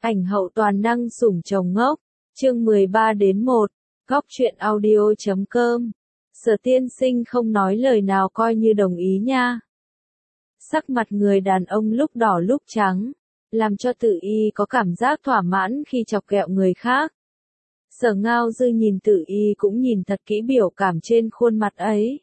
Ảnh hậu toàn năng sủng chồng ngốc, chương 13-1, góc truyện audio.com. Sở tiên sinh không nói lời nào coi như đồng ý nha. Sắc mặt người đàn ông lúc đỏ lúc trắng, làm cho Tử Y có cảm giác thỏa mãn khi chọc ghẹo người khác. Sở Ngao Dư nhìn Tử Y cũng nhìn thật kỹ biểu cảm trên khuôn mặt ấy.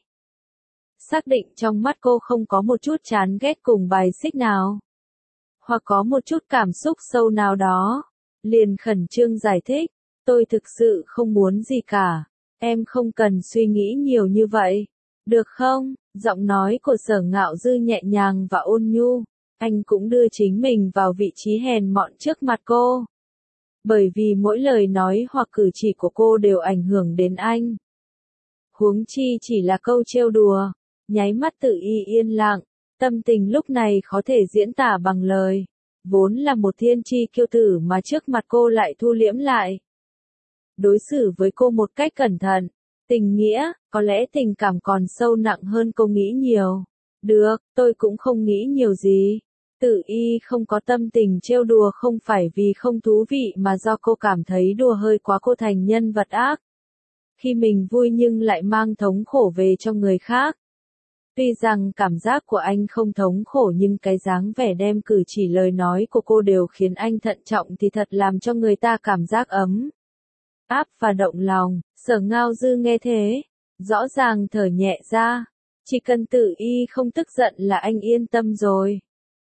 Xác định trong mắt cô không có một chút chán ghét cùng bài xích nào, hoặc có một chút cảm xúc sâu nào đó, liền khẩn trương giải thích, tôi thực sự không muốn gì cả, em không cần suy nghĩ nhiều như vậy, được không? Giọng nói của Sở Ngạo Dư nhẹ nhàng và ôn nhu, anh cũng đưa chính mình vào vị trí hèn mọn trước mặt cô. Bởi vì mỗi lời nói hoặc cử chỉ của cô đều ảnh hưởng đến anh. Huống chi chỉ là câu trêu đùa, nháy mắt Tử Y yên lặng. Tâm tình lúc này khó thể diễn tả bằng lời, vốn là một thiên chi kiêu tử mà trước mặt cô lại thu liễm lại. Đối xử với cô một cách cẩn thận, tình nghĩa, có lẽ tình cảm còn sâu nặng hơn cô nghĩ nhiều. Được, tôi cũng không nghĩ nhiều gì. Tử Y không có tâm tình trêu đùa không phải vì không thú vị mà do cô cảm thấy đùa hơi quá cô thành nhân vật ác. Khi mình vui nhưng lại mang thống khổ về cho người khác. Tuy rằng cảm giác của anh không thống khổ nhưng cái dáng vẻ đem cử chỉ lời nói của cô đều khiến anh thận trọng thì thật làm cho người ta cảm giác ấm áp và động lòng. Sở Ngao Dư nghe thế, rõ ràng thở nhẹ ra, chỉ cần Tử Y không tức giận là anh yên tâm rồi.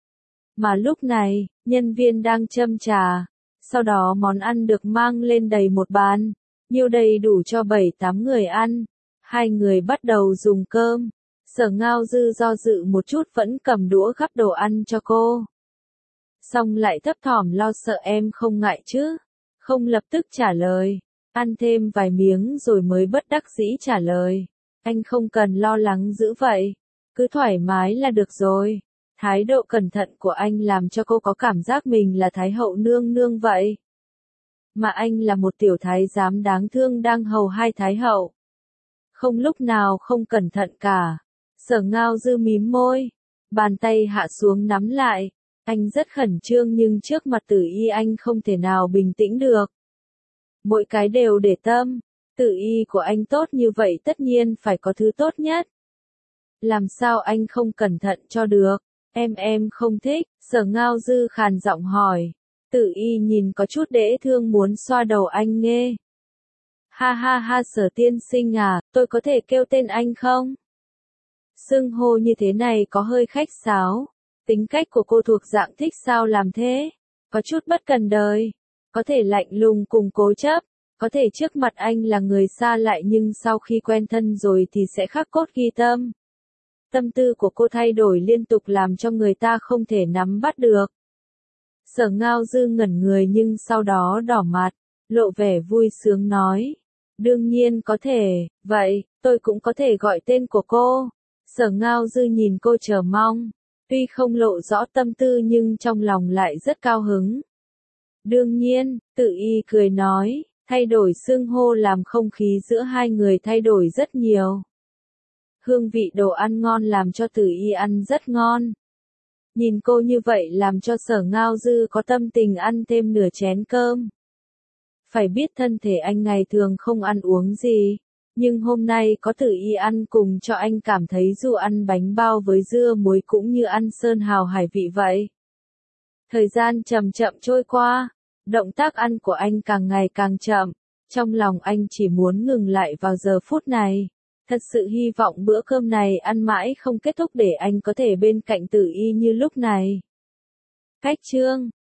Mà lúc này, nhân viên đang châm trà, sau đó món ăn được mang lên đầy một bàn, nhiều đầy đủ cho 7-8 người ăn. Hai người bắt đầu dùng cơm. Sở Ngao Dư do dự một chút vẫn cầm đũa gắp đồ ăn cho cô. Xong lại thấp thỏm lo sợ em không ngại chứ. Không lập tức trả lời. Ăn thêm vài miếng rồi mới bất đắc dĩ trả lời. Anh không cần lo lắng dữ vậy. Cứ thoải mái là được rồi. Thái độ cẩn thận của anh làm cho cô có cảm giác mình là Thái hậu nương nương vậy. Mà anh là một tiểu thái giám đáng thương đang hầu hai Thái hậu. Không lúc nào không cẩn thận cả. Sở Ngao Dư mím môi, bàn tay hạ xuống nắm lại, anh rất khẩn trương nhưng trước mặt Tử Y anh không thể nào bình tĩnh được. Mỗi cái đều để tâm, Tử Y của anh tốt như vậy tất nhiên phải có thứ tốt nhất. Làm sao anh không cẩn thận cho được, em không thích, Sở Ngao Dư khàn giọng hỏi. Tử Y nhìn có chút dễ thương muốn xoa đầu anh nghe. Ha ha ha Sở tiên sinh à, tôi có thể kêu tên anh không? Xưng hô như thế này có hơi khách sáo, tính cách của cô thuộc dạng thích sao làm thế, có chút bất cần đời, có thể lạnh lùng cùng cố chấp, có thể trước mặt anh là người xa lạ nhưng sau khi quen thân rồi thì sẽ khắc cốt ghi tâm. Tâm tư của cô thay đổi liên tục làm cho người ta không thể nắm bắt được. Sở Ngao Dư ngẩn người nhưng sau đó đỏ mặt, lộ vẻ vui sướng nói, đương nhiên có thể, vậy, tôi cũng có thể gọi tên của cô. Sở Ngao Dư nhìn cô chờ mong, tuy không lộ rõ tâm tư nhưng trong lòng lại rất cao hứng. Đương nhiên, Tử Y cười nói, thay đổi xưng hô làm không khí giữa hai người thay đổi rất nhiều. Hương vị đồ ăn ngon làm cho Tử Y ăn rất ngon. Nhìn cô như vậy làm cho Sở Ngao Dư có tâm tình ăn thêm nửa chén cơm. Phải biết thân thể anh ngày thường không ăn uống gì. Nhưng hôm nay có Tử Y ăn cùng cho anh cảm thấy dù ăn bánh bao với dưa muối cũng như ăn sơn hào hải vị vậy. Thời gian chậm chậm trôi qua, động tác ăn của anh càng ngày càng chậm, trong lòng anh chỉ muốn ngừng lại vào giờ phút này. Thật sự hy vọng bữa cơm này ăn mãi không kết thúc để anh có thể bên cạnh Tử Y như lúc này. Cách chương